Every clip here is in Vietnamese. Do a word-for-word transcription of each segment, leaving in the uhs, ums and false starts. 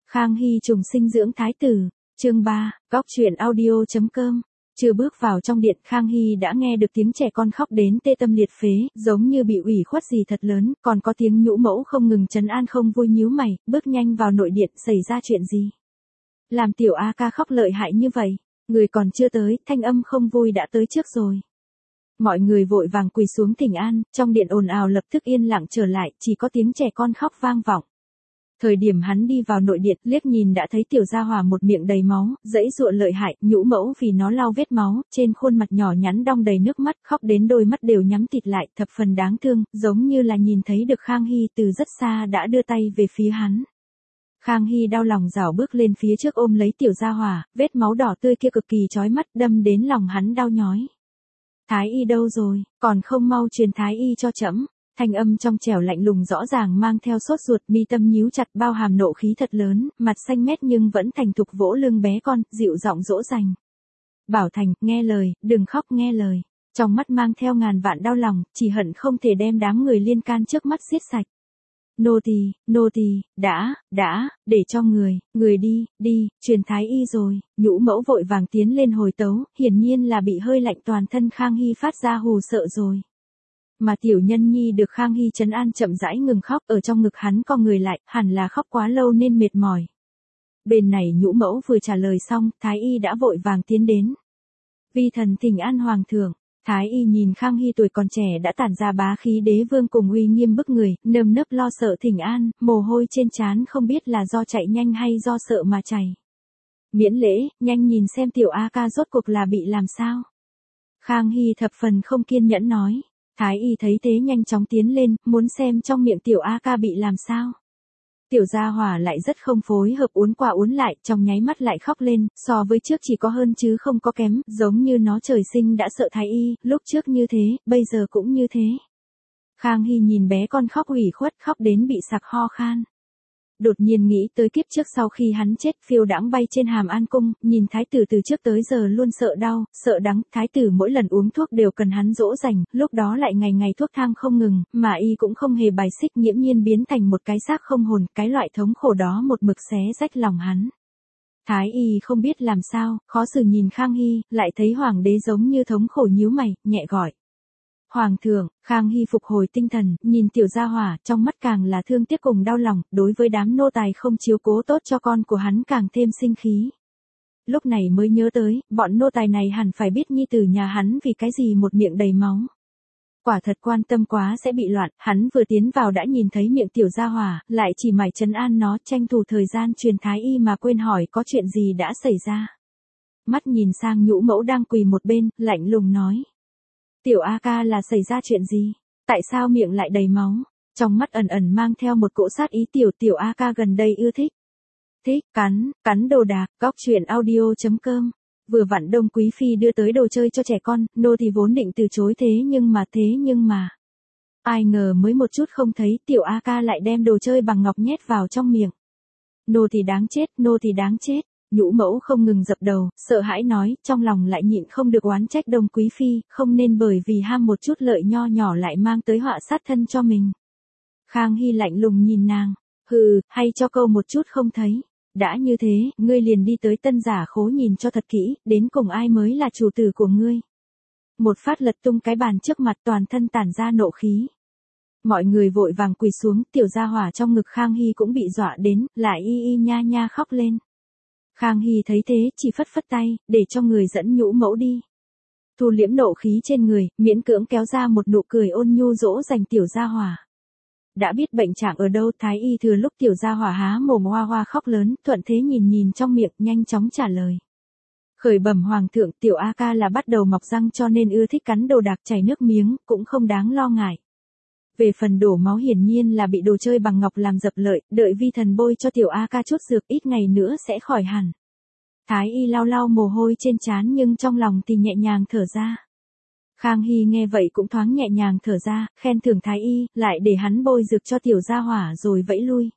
Khang Hy trùng sinh dưỡng thái tử, chương ba, góc truyện audio.com. Chưa bước vào trong điện, Khang Hy đã nghe được tiếng trẻ con khóc đến tê tâm liệt phế, giống như bị ủy khuất gì thật lớn, còn có tiếng nhũ mẫu không ngừng trấn an không vui nhíu mày, bước nhanh vào nội điện, xảy ra chuyện gì? Làm tiểu A ca khóc lợi hại như vậy, người còn chưa tới, thanh âm không vui đã tới trước rồi. Mọi người vội vàng quỳ xuống thỉnh an, trong điện ồn ào lập tức yên lặng trở lại, chỉ có tiếng trẻ con khóc vang vọng. Thời điểm hắn đi vào nội điện, liếc nhìn đã thấy tiểu gia hỏa một miệng đầy máu, dãy dụa lợi hại, nhũ mẫu vì nó lau vết máu, trên khuôn mặt nhỏ nhắn đong đầy nước mắt, khóc đến đôi mắt đều nhắm tịt lại, thập phần đáng thương, giống như là nhìn thấy được Khang Hy từ rất xa đã đưa tay về phía hắn. Khang Hy đau lòng rảo bước lên phía trước ôm lấy tiểu gia hỏa, vết máu đỏ tươi kia cực kỳ chói mắt, đâm đến lòng hắn đau nhói. Thái y đâu rồi, còn không mau truyền thái y cho trẫm. Thanh âm trong trẻo lạnh lùng rõ ràng mang theo sốt ruột, mi tâm nhíu chặt bao hàm nộ khí thật lớn, mặt xanh mét nhưng vẫn thành thục vỗ lưng bé con, dịu giọng dỗ dành. Bảo Thành, nghe lời, đừng khóc nghe lời. Trong mắt mang theo ngàn vạn đau lòng, chỉ hận không thể đem đám người liên can trước mắt giết sạch. Nô tỳ, nô tỳ, đã, đã, để cho người, người đi, đi, truyền thái y rồi. Nhũ mẫu vội vàng tiến lên hồi tấu, hiển nhiên là bị hơi lạnh toàn thân Khang Hy phát ra hù sợ rồi. Mà tiểu nhân nhi được Khang Hy trấn an chậm rãi ngừng khóc, ở trong ngực hắn co người lại, hẳn là khóc quá lâu nên mệt mỏi. Bên này nhũ mẫu vừa trả lời xong, thái y đã vội vàng tiến đến. Vi thần thỉnh an hoàng thượng. Thái y nhìn Khang Hy tuổi còn trẻ đã tản ra bá khí đế vương cùng uy nghiêm bức người, nơm nớp lo sợ thỉnh an, mồ hôi trên trán không biết là do chạy nhanh hay do sợ mà chảy. Miễn lễ, nhanh nhìn xem tiểu A ca rốt cuộc là bị làm sao. Khang Hy thập phần không kiên nhẫn nói. Thái y thấy thế nhanh chóng tiến lên, muốn xem trong miệng tiểu A ca bị làm sao. Tiểu gia hỏa lại rất không phối hợp, uốn qua uốn lại, trong nháy mắt lại khóc lên, so với trước chỉ có hơn chứ không có kém, giống như nó trời sinh đã sợ thái y, lúc trước như thế, bây giờ cũng như thế. Khang Hy nhìn bé con khóc ủy khuất, khóc đến bị sặc ho khan. Đột nhiên nghĩ tới kiếp trước sau khi hắn chết, phiêu đãng bay trên hàm an cung, nhìn thái tử từ trước tới giờ luôn sợ đau, sợ đắng, thái tử mỗi lần uống thuốc đều cần hắn dỗ dành, lúc đó lại ngày ngày thuốc thang không ngừng, mà y cũng không hề bài xích, nghiễm nhiên biến thành một cái xác không hồn, cái loại thống khổ đó một mực xé rách lòng hắn. Thái y không biết làm sao, khó xử nhìn Khang Hy, lại thấy hoàng đế giống như thống khổ nhíu mày, nhẹ gọi. Hoàng thượng, Khang Hy phục hồi tinh thần, nhìn tiểu gia hỏa, trong mắt càng là thương tiếc cùng đau lòng, đối với đám nô tài không chiếu cố tốt cho con của hắn càng thêm sinh khí. Lúc này mới nhớ tới, bọn nô tài này hẳn phải biết nhi tử nhà hắn vì cái gì một miệng đầy máu. Quả thật quan tâm quá sẽ bị loạn, hắn vừa tiến vào đã nhìn thấy miệng tiểu gia hỏa, lại chỉ mải trấn an nó, tranh thủ thời gian truyền thái y mà quên hỏi có chuyện gì đã xảy ra. Mắt nhìn sang nhũ mẫu đang quỳ một bên, lạnh lùng nói. Tiểu A ca là xảy ra chuyện gì? Tại sao miệng lại đầy máu? Trong mắt ẩn ẩn mang theo một cỗ sát ý tiểu tiểu A ca gần đây ưa thích. Thích, cắn, cắn đồ đạc, góc truyện audio.com. Vừa vặn Đông Quý Phi đưa tới đồ chơi cho trẻ con, nô thì vốn định từ chối thế nhưng mà thế nhưng mà. Ai ngờ mới một chút không thấy tiểu A ca lại đem đồ chơi bằng ngọc nhét vào trong miệng. Nô thì đáng chết, nô thì đáng chết. Nhũ mẫu không ngừng dập đầu, sợ hãi nói, trong lòng lại nhịn không được oán trách Đông Quý Phi, không nên bởi vì ham một chút lợi nho nhỏ lại mang tới họa sát thân cho mình. Khang Hy lạnh lùng nhìn nàng, hừ, hay cho câu một chút không thấy. Đã như thế, ngươi liền đi tới tân giả khố nhìn cho thật kỹ, đến cùng ai mới là chủ tử của ngươi. Một phát lật tung cái bàn trước mặt toàn thân tản ra nộ khí. Mọi người vội vàng quỳ xuống, tiểu gia hỏa trong ngực Khang Hy cũng bị dọa đến, lại y y nha nha khóc lên. Khang Hy thấy thế, chỉ phất phất tay, để cho người dẫn nhũ mẫu đi. Thu liễm nộ khí trên người, miễn cưỡng kéo ra một nụ cười ôn nhu dỗ dành tiểu gia hỏa. Đã biết bệnh trạng ở đâu, thái y thừa lúc tiểu gia hỏa há mồm hoa hoa khóc lớn, thuận thế nhìn nhìn trong miệng, nhanh chóng trả lời. Khởi bẩm hoàng thượng, tiểu A ca là bắt đầu mọc răng cho nên ưa thích cắn đồ đạc chảy nước miếng, cũng không đáng lo ngại. Về phần đổ máu hiển nhiên là bị đồ chơi bằng ngọc làm dập lợi, đợi vi thần bôi cho tiểu A ca chút dược ít ngày nữa sẽ khỏi hẳn. Thái y lau lau mồ hôi trên trán nhưng trong lòng thì nhẹ nhàng thở ra. Khang Hy nghe vậy cũng thoáng nhẹ nhàng thở ra, khen thưởng thái y, lại để hắn bôi dược cho tiểu gia hỏa rồi vẫy lui.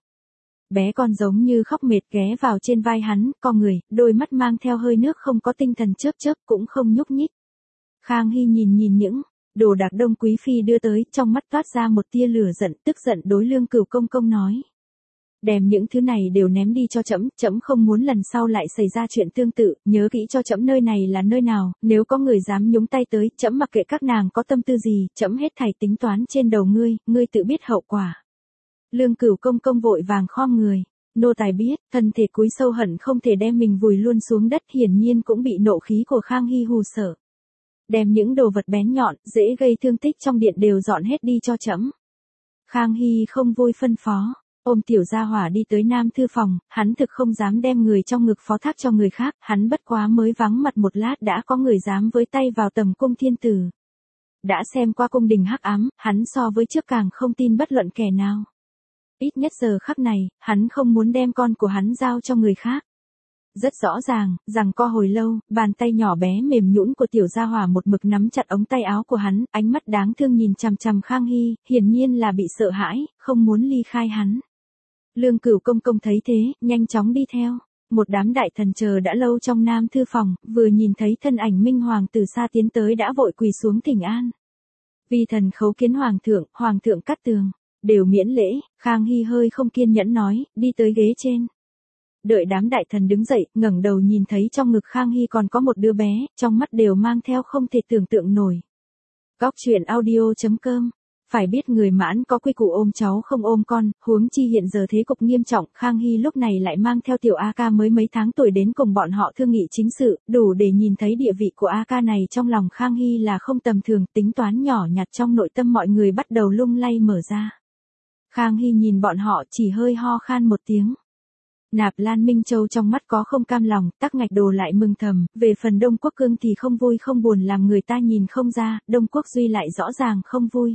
Bé con giống như khóc mệt ghé vào trên vai hắn, co người, đôi mắt mang theo hơi nước không có tinh thần chớp chớp cũng không nhúc nhích. Khang Hy nhìn nhìn những đồ đạc Đông Quý Phi đưa tới, trong mắt toát ra một tia lửa giận, tức giận đối Lương Cửu công công nói. Đem những thứ này đều ném đi cho trẫm, trẫm không muốn lần sau lại xảy ra chuyện tương tự, nhớ kỹ cho trẫm nơi này là nơi nào, nếu có người dám nhúng tay tới, trẫm mặc kệ các nàng có tâm tư gì, trẫm hết thảy tính toán trên đầu ngươi, ngươi tự biết hậu quả. Lương Cửu công công vội vàng khom người, nô tài biết, thân thể cúi sâu hận không thể đem mình vùi luôn xuống đất, hiển nhiên cũng bị nộ khí của Khang Hy hù sợ. Đem những đồ vật bén nhọn, dễ gây thương tích trong điện đều dọn hết đi cho trẫm. Khang Hy không vui phân phó. Ôm tiểu gia hỏa đi tới Nam Thư phòng, hắn thực không dám đem người trong ngực phó thác cho người khác, hắn bất quá mới vắng mặt một lát đã có người dám với tay vào tầm cung thiên tử. Đã xem qua cung đình hắc ám, hắn so với trước càng không tin bất luận kẻ nào. Ít nhất giờ khắc này, hắn không muốn đem con của hắn giao cho người khác. Rất rõ ràng, rằng co hồi lâu, bàn tay nhỏ bé mềm nhũn của tiểu gia hỏa một mực nắm chặt ống tay áo của hắn, ánh mắt đáng thương nhìn chằm chằm Khang Hy, hiển nhiên là bị sợ hãi, không muốn ly khai hắn. Lương Cửu công công thấy thế, nhanh chóng đi theo. Một đám đại thần chờ đã lâu trong Nam Thư phòng, vừa nhìn thấy thân ảnh Minh Hoàng từ xa tiến tới đã vội quỳ xuống thỉnh an. Vi thần khấu kiến Hoàng thượng, Hoàng thượng cắt tường, đều miễn lễ. Khang Hy hơi không kiên nhẫn nói, đi tới ghế trên. Đợi đám đại thần đứng dậy, ngẩng đầu nhìn thấy trong ngực Khang Hy còn có một đứa bé, trong mắt đều mang theo không thể tưởng tượng nổi. Góc truyện audio chấm com. Phải biết người mãn có quy củ ôm cháu không ôm con, huống chi hiện giờ thế cục nghiêm trọng, Khang Hy lúc này lại mang theo tiểu A ca mới mấy tháng tuổi đến cùng bọn họ thương nghị chính sự, đủ để nhìn thấy địa vị của A ca này trong lòng Khang Hy là không tầm thường, tính toán nhỏ nhặt trong nội tâm mọi người bắt đầu lung lay mở ra. Khang Hy nhìn bọn họ chỉ hơi ho khan một tiếng. Nạp Lan Minh Châu trong mắt có không cam lòng, Tắc Ngạch Đồ lại mừng thầm, về phần Đông Quốc Cương thì không vui không buồn làm người ta nhìn không ra, Đông Quốc Duy lại rõ ràng không vui.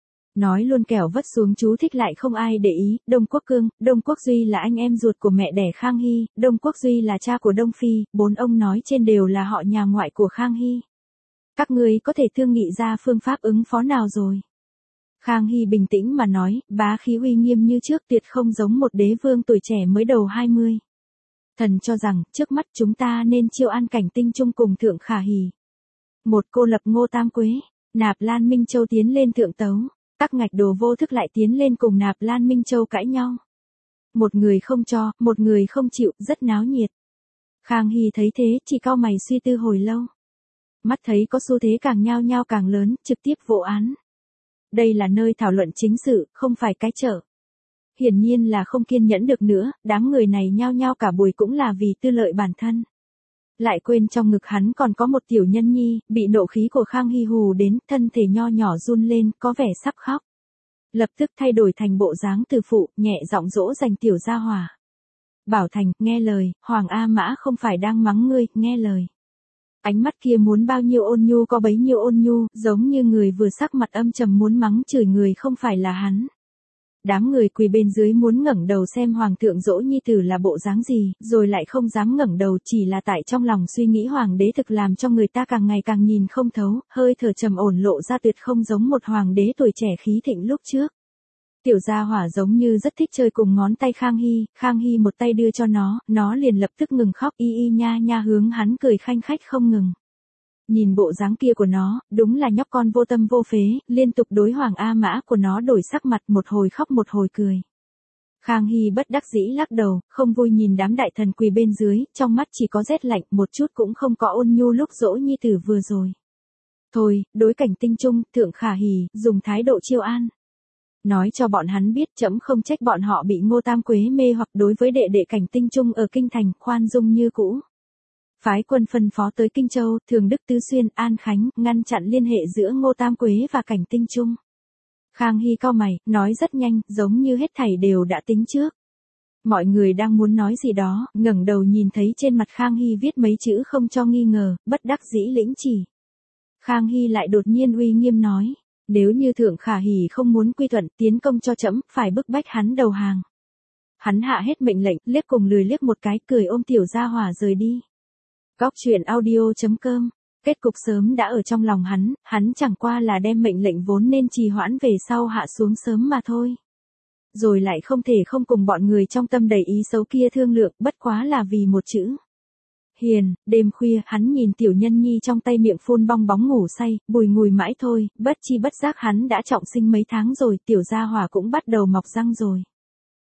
Nói luôn kẻo vất xuống chú thích lại không ai để ý, Đông Quốc Cương, Đông Quốc Duy là anh em ruột của mẹ đẻ Khang Hy, Đông Quốc Duy là cha của Đông Phi, bốn ông nói trên đều là họ nhà ngoại của Khang Hy. Các ngươi có thể thương nghị ra phương pháp ứng phó nào rồi? Khang Hy bình tĩnh mà nói, bá khí uy nghiêm như trước tuyệt không giống một đế vương tuổi trẻ mới đầu hai mươi. Thần cho rằng, trước mắt chúng ta nên chiêu an Cảnh Tinh Trung cùng Thượng Khả Hỉ. Một cô lập Ngô Tam Quế, Nạp Lan Minh Châu tiến lên thượng tấu. Tắc Ngạch Đồ vô thức lại tiến lên cùng Nạp Lan Minh Châu cãi nhau. Một người không cho, một người không chịu, rất náo nhiệt. Khang Hy thấy thế, chỉ cau mày suy tư hồi lâu. Mắt thấy có xu thế càng nhao nhao càng lớn, trực tiếp vô án. Đây là nơi thảo luận chính sự, không phải cái chợ. Hiển nhiên là không kiên nhẫn được nữa, đám người này nhao nhao cả buổi cũng là vì tư lợi bản thân. Lại quên trong ngực hắn còn có một tiểu nhân nhi, bị nộ khí của Khang Hy hù đến, thân thể nho nhỏ run lên, có vẻ sắp khóc. Lập tức thay đổi thành bộ dáng từ phụ, nhẹ giọng dỗ dành tiểu gia hỏa. Bảo Thành, nghe lời, Hoàng A Mã không phải đang mắng ngươi, nghe lời. Ánh mắt kia muốn bao nhiêu ôn nhu có bấy nhiêu ôn nhu, giống như người vừa sắc mặt âm trầm muốn mắng chửi người không phải là hắn. Đám người quỳ bên dưới muốn ngẩng đầu xem hoàng thượng dỗ nhi tử là bộ dáng gì, rồi lại không dám ngẩng đầu, chỉ là tại trong lòng suy nghĩ hoàng đế thực làm cho người ta càng ngày càng nhìn không thấu, hơi thở trầm ổn lộ ra tuyệt không giống một hoàng đế tuổi trẻ khí thịnh lúc trước. Tiểu gia hỏa giống như rất thích chơi cùng ngón tay Khang Hy, Khang Hy một tay đưa cho nó, nó liền lập tức ngừng khóc y y nha nha hướng hắn cười khanh khách không ngừng. Nhìn bộ dáng kia của nó, đúng là nhóc con vô tâm vô phế, liên tục đối Hoàng A Mã của nó đổi sắc mặt một hồi khóc một hồi cười. Khang Hy bất đắc dĩ lắc đầu, không vui nhìn đám đại thần quỳ bên dưới, trong mắt chỉ có rét lạnh, một chút cũng không có ôn nhu lúc dỗ nhi tử vừa rồi. Thôi, đối Cảnh Tinh Trung, Thượng Khả Hỉ, dùng thái độ chiêu an. Nói cho bọn hắn biết trẫm không trách bọn họ bị Ngô Tam Quế mê hoặc đối với đệ đệ Cảnh Tinh Trung ở Kinh Thành, khoan dung như cũ. Phái quân phân phó tới Kinh Châu, Thường Đức Tứ Xuyên, An Khánh, ngăn chặn liên hệ giữa Ngô Tam Quế và Cảnh Tinh Trung. Khang Hy cau mày, nói rất nhanh, giống như hết thảy đều đã tính trước. Mọi người đang muốn nói gì đó, ngẩng đầu nhìn thấy trên mặt Khang Hy viết mấy chữ không cho nghi ngờ, bất đắc dĩ lĩnh chỉ. Khang Hy lại đột nhiên uy nghiêm nói, nếu như Thượng Khả Hỉ không muốn quy thuận tiến công cho trẫm, phải bức bách hắn đầu hàng. Hắn hạ hết mệnh lệnh, liếc cùng lười liếc một cái, cười ôm tiểu gia hỏa rời đi. Góc truyện audio chấm com. Kết cục sớm đã ở trong lòng hắn, hắn chẳng qua là đem mệnh lệnh vốn nên trì hoãn về sau hạ xuống sớm mà thôi. Rồi lại không thể không cùng bọn người trong tâm đầy ý xấu kia thương lượng, bất quá là vì một chữ. Hiền. Đêm khuya, hắn nhìn tiểu nhân nhi trong tay miệng phun bong bóng ngủ say, bùi ngùi mãi thôi, bất chi bất giác hắn đã trọng sinh mấy tháng rồi, tiểu gia hỏa cũng bắt đầu mọc răng rồi.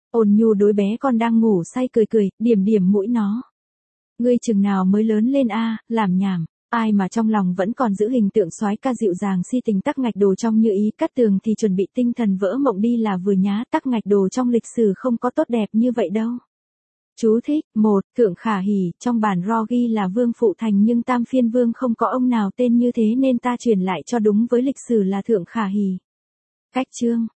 Ôn nhu đối bé con đang ngủ say cười cười, điểm điểm mũi nó. Ngươi chừng nào mới lớn lên a, làm nhảm. Ai mà trong lòng vẫn còn giữ hình tượng soái ca dịu dàng si tình tắc ngạch đồ trong Như Ý Cát Tường thì chuẩn bị tinh thần vỡ mộng đi là vừa nhá, tắc ngạch đồ trong lịch sử không có tốt đẹp như vậy đâu. Chú thích, một, Thượng Khả Hỉ, trong bản ro ghi là Vương Phụ Thành nhưng Tam Phiên Vương không có ông nào tên như thế nên ta truyền lại cho đúng với lịch sử là Thượng Khả Hỉ. Cách chương.